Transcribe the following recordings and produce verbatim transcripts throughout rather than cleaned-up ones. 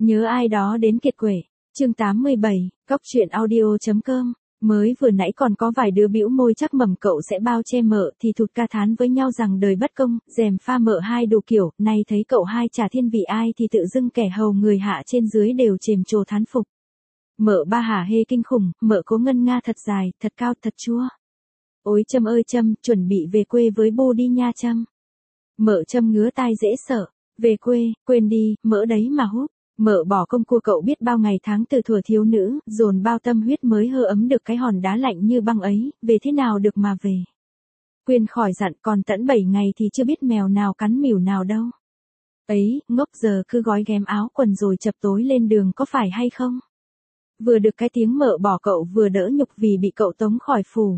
Nhớ ai đó đến kiệt quệ. Chương tám mươi bảy, cóc truyện audio.com. Mới vừa nãy còn có vài đứa bĩu môi chắc mầm cậu sẽ bao che mợ thì thụt ca thán với nhau rằng đời bất công, dèm pha mợ hai đủ kiểu, nay thấy cậu hai trả thiên vị ai thì tự dưng kẻ hầu người hạ trên dưới đều chềm trồ thán phục. Mợ ba hả hê kinh khủng, mợ cố ngân nga thật dài, thật cao, thật chua. Ôi Trâm ơi Trâm, chuẩn bị về quê với bô đi nha Trâm. Mợ Trâm ngứa tai dễ sợ, về quê, quên đi, mỡ đấy mà hút. Mợ bỏ công cua cậu biết bao ngày tháng từ thuở thiếu nữ, dồn bao tâm huyết mới hơ ấm được cái hòn đá lạnh như băng ấy, về thế nào được mà về. Quyên khỏi dặn còn tận bảy ngày thì chưa biết mèo nào cắn mỉu nào đâu. Ấy, ngốc giờ cứ gói ghém áo quần rồi chập tối lên đường có phải hay không? Vừa được cái tiếng mợ bỏ cậu vừa đỡ nhục vì bị cậu tống khỏi phủ.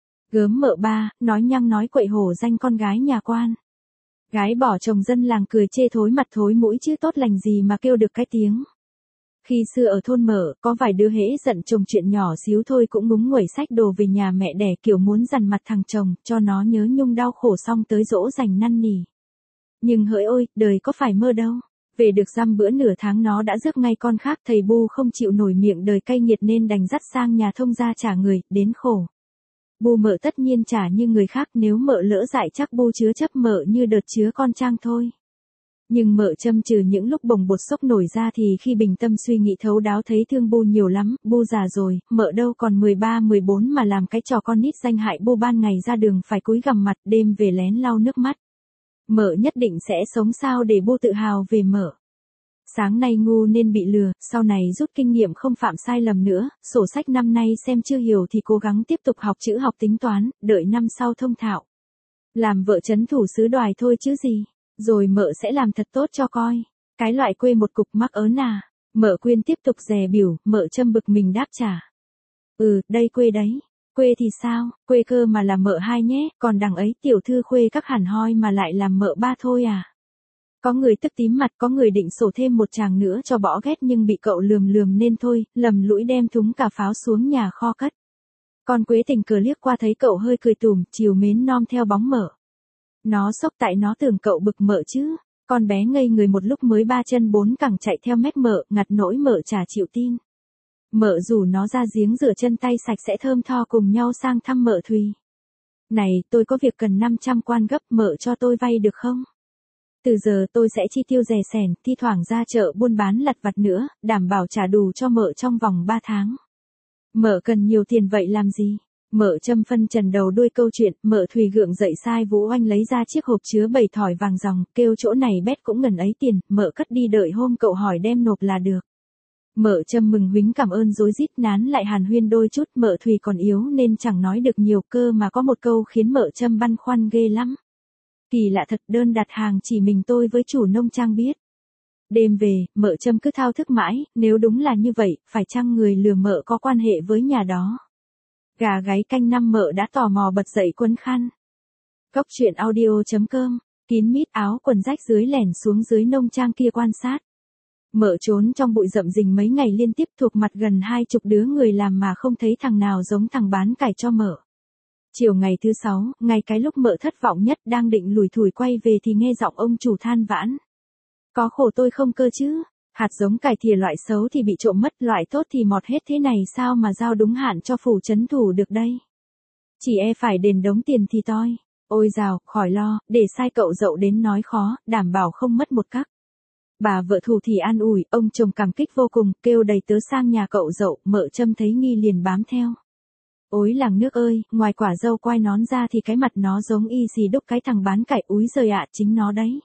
Gớm mợ ba, nói nhăng nói quậy hổ danh con gái nhà quan. Gái bỏ chồng dân làng cười chê thối mặt thối mũi chứ tốt lành gì mà kêu được cái tiếng. Khi xưa ở thôn Mợ, có vài đứa hễ giận chồng chuyện nhỏ xíu thôi cũng ngúng nguẩy xách đồ về nhà mẹ đẻ kiểu muốn dằn mặt thằng chồng, cho nó nhớ nhung đau khổ xong tới dỗ dành năn nỉ. Nhưng hỡi ôi, đời có phải mơ đâu. Về được dăm bữa nửa tháng nó đã rước ngay con khác, thầy Bu không chịu nổi miệng đời cay nghiệt nên đành dắt sang nhà thông gia trả người, đến khổ. Bu Mợ tất nhiên trả như người khác, nếu Mợ lỡ dại chắc Bu chứa chấp Mợ như đợt chứa con Trang thôi. Nhưng Mợ Trâm trừ những lúc bồng bột sốc nổi ra thì khi bình tâm suy nghĩ thấu đáo thấy thương Bu nhiều lắm, Bu già rồi, Mợ đâu còn mười ba mười bốn mà làm cái trò con nít danh hại Bu ban ngày ra đường phải cúi gằm mặt, đêm về lén lau nước mắt. Mợ nhất định sẽ sống sao để Bu tự hào về Mợ. Sáng nay ngu nên bị lừa, sau này rút kinh nghiệm không phạm sai lầm nữa, sổ sách năm nay xem chưa hiểu thì cố gắng tiếp tục học chữ học tính toán, đợi năm sau thông thạo. Làm vợ trấn thủ xứ Đoài thôi chứ gì, rồi Mợ sẽ làm thật tốt cho coi. Cái loại quê một cục mắc ớn à. Mợ Quyên tiếp tục dè biểu, Mợ Trâm bực mình đáp trả. Ừ, đây quê đấy. Quê thì sao, quê cơ mà là Mợ hai nhé, còn đằng ấy tiểu thư khuê các hẳn hoi mà lại làm Mợ ba thôi à. Có người tức tím mặt, có người định sổ thêm một chàng nữa cho bỏ ghét nhưng bị cậu lườm lườm nên thôi, lầm lũi đem thúng cà pháo xuống nhà kho cất. Con Quế tình cờ liếc qua thấy cậu hơi cười tủm, chiều mến nom theo bóng Mợ. Nó sốc tại nó tưởng cậu bực Mợ chứ, con bé ngây người một lúc mới ba chân bốn cẳng chạy theo mép Mợ, ngặt nỗi Mợ chả chịu tin. Mợ rủ nó ra giếng rửa chân tay sạch sẽ thơm tho cùng nhau sang thăm Mợ Thùy. Này, tôi có việc cần năm trăm quan gấp, Mợ cho tôi vay được không? Từ giờ tôi sẽ chi tiêu rè sẻn, thi thoảng ra chợ buôn bán lặt vặt nữa, đảm bảo trả đủ cho Mợ trong vòng ba tháng. Mợ cần nhiều tiền vậy làm gì? Mợ Trâm phân trần đầu đuôi câu chuyện, Mợ Thùy gượng dậy sai Vũ Oanh lấy ra chiếc hộp chứa bảy thỏi vàng ròng, kêu chỗ này bét cũng ngần ấy tiền, Mợ cất đi đợi hôm cậu hỏi đem nộp là được. Mợ Trâm mừng huính cảm ơn rối rít nán lại hàn huyên đôi chút, Mợ Thùy còn yếu nên chẳng nói được nhiều cơ mà có một câu khiến Mợ Trâm băn khoăn ghê lắm. Kỳ lạ thật, đơn đặt hàng chỉ mình tôi với chủ nông trang biết. Đêm về, Mợ Trâm cứ thao thức mãi, nếu đúng là như vậy, phải chăng người lừa Mợ có quan hệ với nhà đó? Gà gáy canh năm Mợ đã tò mò bật dậy quấn khăn. Cóc truyện audio.com, kín mít áo quần rách dưới lẻn xuống dưới nông trang kia quan sát. Mợ trốn trong bụi rậm rình mấy ngày liên tiếp thuộc mặt gần hai chục đứa người làm mà không thấy thằng nào giống thằng bán cải cho Mợ. Chiều ngày thứ sáu, ngay cái lúc Mợ thất vọng nhất đang định lủi thủi quay về thì nghe giọng ông chủ than vãn. Có khổ tôi không cơ chứ, hạt giống cải thìa loại xấu thì bị trộm mất, loại tốt thì mọt hết thế này sao mà giao đúng hạn cho phủ trấn thủ được đây. Chỉ e phải đền đống tiền thì toi. Ôi dào, khỏi lo, để sai cậu dậu đến nói khó, đảm bảo không mất một cắc. Bà vợ Thù thì an ủi, ông chồng cảm kích vô cùng, kêu đầy tớ sang nhà cậu dậu, Mợ Trâm thấy nghi liền bám theo. Ôi làng nước ơi, ngoài quả dâu quai nón ra thì cái mặt nó giống y xì đúc cái thằng bán cải úi giời ạ, chính nó đấy.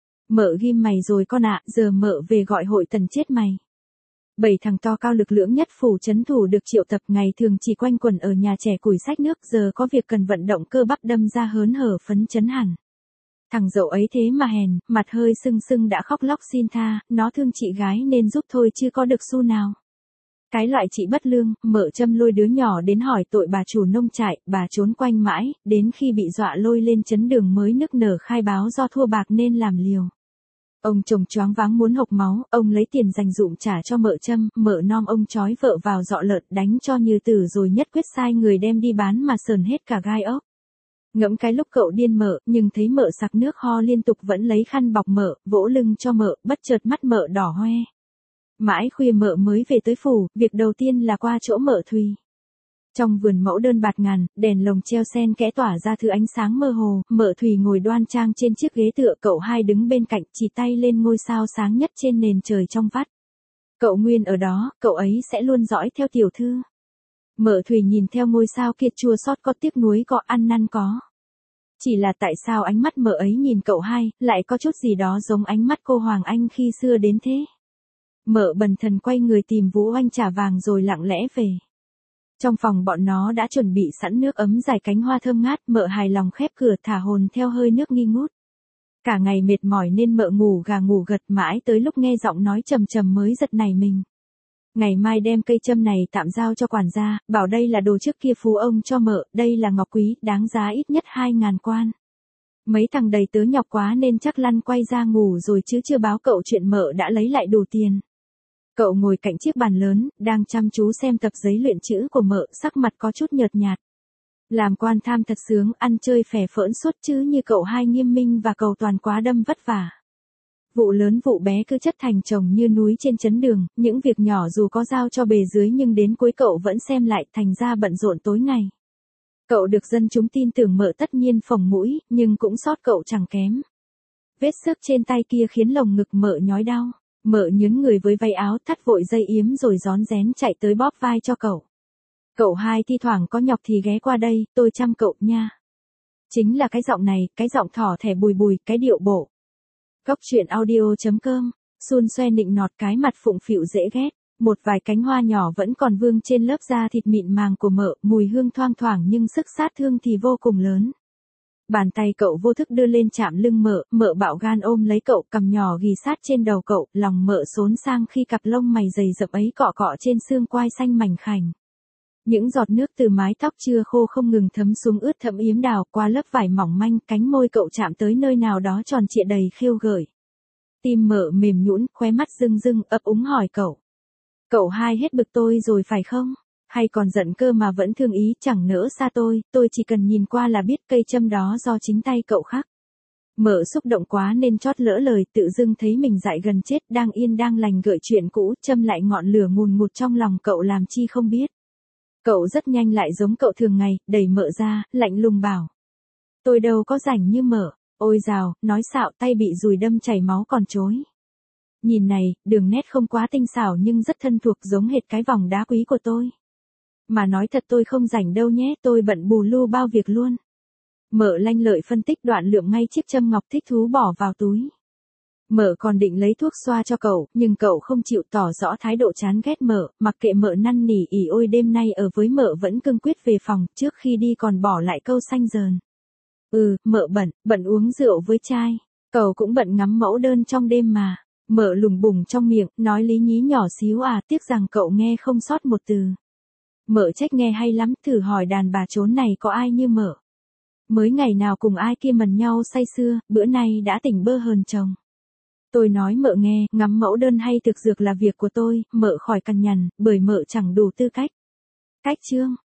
Mợ ghim mày rồi con ạ, giờ Mợ về gọi hội tần chết mày. Bảy thằng to cao lực lưỡng nhất phủ trấn thủ được triệu tập, ngày thường chỉ quanh quẩn ở nhà trẻ củi xách nước, giờ có việc cần vận động cơ bắp đâm ra hớn hở phấn chấn hẳn. Thằng dậu ấy thế mà hèn, mặt hơi sưng sưng đã khóc lóc xin tha, nó thương chị gái nên giúp thôi chứ có được xu nào. Cái loại chị bất lương, Mợ Trâm lôi đứa nhỏ đến hỏi tội bà chủ nông trại, bà trốn quanh mãi, đến khi bị dọa lôi lên chấn đường mới nức nở khai báo do thua bạc nên làm liều. Ông chồng choáng váng muốn hộc máu, ông lấy tiền dành dụm trả cho Mợ Trâm, Mợ nom ông trói vợ vào dọ lợn đánh cho như tử rồi nhất quyết sai người đem đi bán mà sờn hết cả gai ốc. Ngẫm cái lúc cậu điên Mợ, nhưng thấy Mợ sặc nước ho liên tục vẫn lấy khăn bọc Mợ, vỗ lưng cho Mợ, bất chợt mắt Mợ đỏ hoe. Mãi khuya mợ mới về tới phủ, việc đầu tiên là qua chỗ mợ Thùy. Trong vườn mẫu đơn bạt ngàn, đèn lồng treo sen kẽ tỏa ra thứ ánh sáng mơ hồ, mợ Thùy ngồi đoan trang trên chiếc ghế tựa, cậu hai đứng bên cạnh chỉ tay lên ngôi sao sáng nhất trên nền trời trong vắt. Cậu Nguyên ở đó, cậu ấy sẽ luôn dõi theo tiểu thư. Mợ Thùy nhìn theo ngôi sao kia chua xót có tiếc nuối có ăn năn có. Chỉ là tại sao ánh mắt mợ ấy nhìn cậu hai, lại có chút gì đó giống ánh mắt cô Hoàng Anh khi xưa đến thế. Mợ bần thần quay người tìm Vũ Oanh trả vàng rồi lặng lẽ về. Trong phòng bọn nó đã chuẩn bị sẵn nước ấm dài cánh hoa thơm ngát, mợ hài lòng khép cửa thả hồn theo hơi nước nghi ngút. Cả ngày mệt mỏi nên mợ ngủ gà ngủ gật mãi tới lúc nghe giọng nói trầm trầm mới giật nảy mình. Ngày mai đem cây châm này tạm giao cho quản gia, bảo đây là đồ trước kia phú ông cho mợ, đây là ngọc quý, đáng giá ít nhất hai ngàn quan. Mấy thằng đầy tớ nhọc quá nên chắc lăn quay ra ngủ rồi chứ chưa báo cậu chuyện mợ đã lấy lại đủ tiền. Cậu ngồi cạnh chiếc bàn lớn, đang chăm chú xem tập giấy luyện chữ của mợ, sắc mặt có chút nhợt nhạt. Làm quan tham thật sướng, ăn chơi phè phỡn suốt chứ như cậu hai nghiêm minh và cầu toàn quá đâm vất vả. Vụ lớn vụ bé cứ chất thành chồng như núi trên chấn đường, những việc nhỏ dù có giao cho bề dưới nhưng đến cuối cậu vẫn xem lại, thành ra bận rộn tối ngày. Cậu được dân chúng tin tưởng mợ tất nhiên phồng mũi, nhưng cũng sót cậu chẳng kém. Vết xước trên tay kia khiến lồng ngực mợ nhói đau. Mợ nhướng người với váy áo thắt vội dây yếm rồi rón rén chạy tới bóp vai cho cậu. Cậu hai thi thoảng có nhọc thì ghé qua đây, tôi chăm cậu nha. Chính là cái giọng này, cái giọng thỏ thẻ bùi bùi, cái điệu bộ. Góc truyện audio chấm com, xun xoe nịnh nọt cái mặt phụng phịu dễ ghét. Một vài cánh hoa nhỏ vẫn còn vương trên lớp da thịt mịn màng của mợ, mùi hương thoang thoảng nhưng sức sát thương thì vô cùng lớn. Bàn tay cậu vô thức đưa lên chạm lưng mợ, mợ bạo gan ôm lấy cậu, cằm nhỏ ghì sát trên đầu cậu, lòng mợ xốn sang khi cặp lông mày dày rậm ấy cọ cọ trên xương quai xanh mảnh khảnh. Những giọt nước từ mái tóc chưa khô không ngừng thấm xuống ướt thẫm yếm đào qua lớp vải mỏng manh, cánh môi cậu chạm tới nơi nào đó tròn trịa đầy khiêu gợi. Tim mợ mềm nhũn, khóe mắt rưng rưng, ấp úng hỏi cậu. Cậu hai hết bực tôi rồi phải không? Hay còn giận cơ mà vẫn thương ý, chẳng nỡ xa tôi, tôi chỉ cần nhìn qua là biết cây châm đó do chính tay cậu khắc. Mợ xúc động quá nên chót lỡ lời, tự dưng thấy mình dại gần chết, đang yên đang lành gợi chuyện cũ, châm lại ngọn lửa ngùn ngụt trong lòng cậu làm chi không biết. Cậu rất nhanh lại giống cậu thường ngày, đẩy mợ ra, lạnh lùng bảo. Tôi đâu có rảnh như mợ, ôi dào, nói xạo tay bị dùi đâm chảy máu còn chối. Nhìn này, đường nét không quá tinh xảo nhưng rất thân thuộc giống hệt cái vòng đá quý của tôi. Mà nói thật tôi không rảnh đâu nhé, tôi bận bù lu bao việc luôn. Mợ lanh lợi phân tích đoạn lượm ngay chiếc châm ngọc thích thú bỏ vào túi. Mợ còn định lấy thuốc xoa cho cậu, nhưng cậu không chịu tỏ rõ thái độ chán ghét mợ, mặc kệ mợ năn nỉ ỉ ôi đêm nay ở với mợ vẫn cương quyết về phòng, trước khi đi còn bỏ lại câu xanh dờn. Ừ, mợ bận, bận uống rượu với trai, cậu cũng bận ngắm mẫu đơn trong đêm mà. Mợ lùng bùng trong miệng, nói lý nhí nhỏ xíu à, tiếc rằng cậu nghe không sót một từ. Mợ trách nghe hay lắm, thử hỏi đàn bà chốn này có ai như mợ. Mới ngày nào cùng ai kia mần nhau say sưa, bữa nay đã tỉnh bơ hờn chồng. Tôi nói mợ nghe, ngắm mẫu đơn hay thực dược là việc của tôi, mợ khỏi cằn nhằn, bởi mợ chẳng đủ tư cách. Cách chương.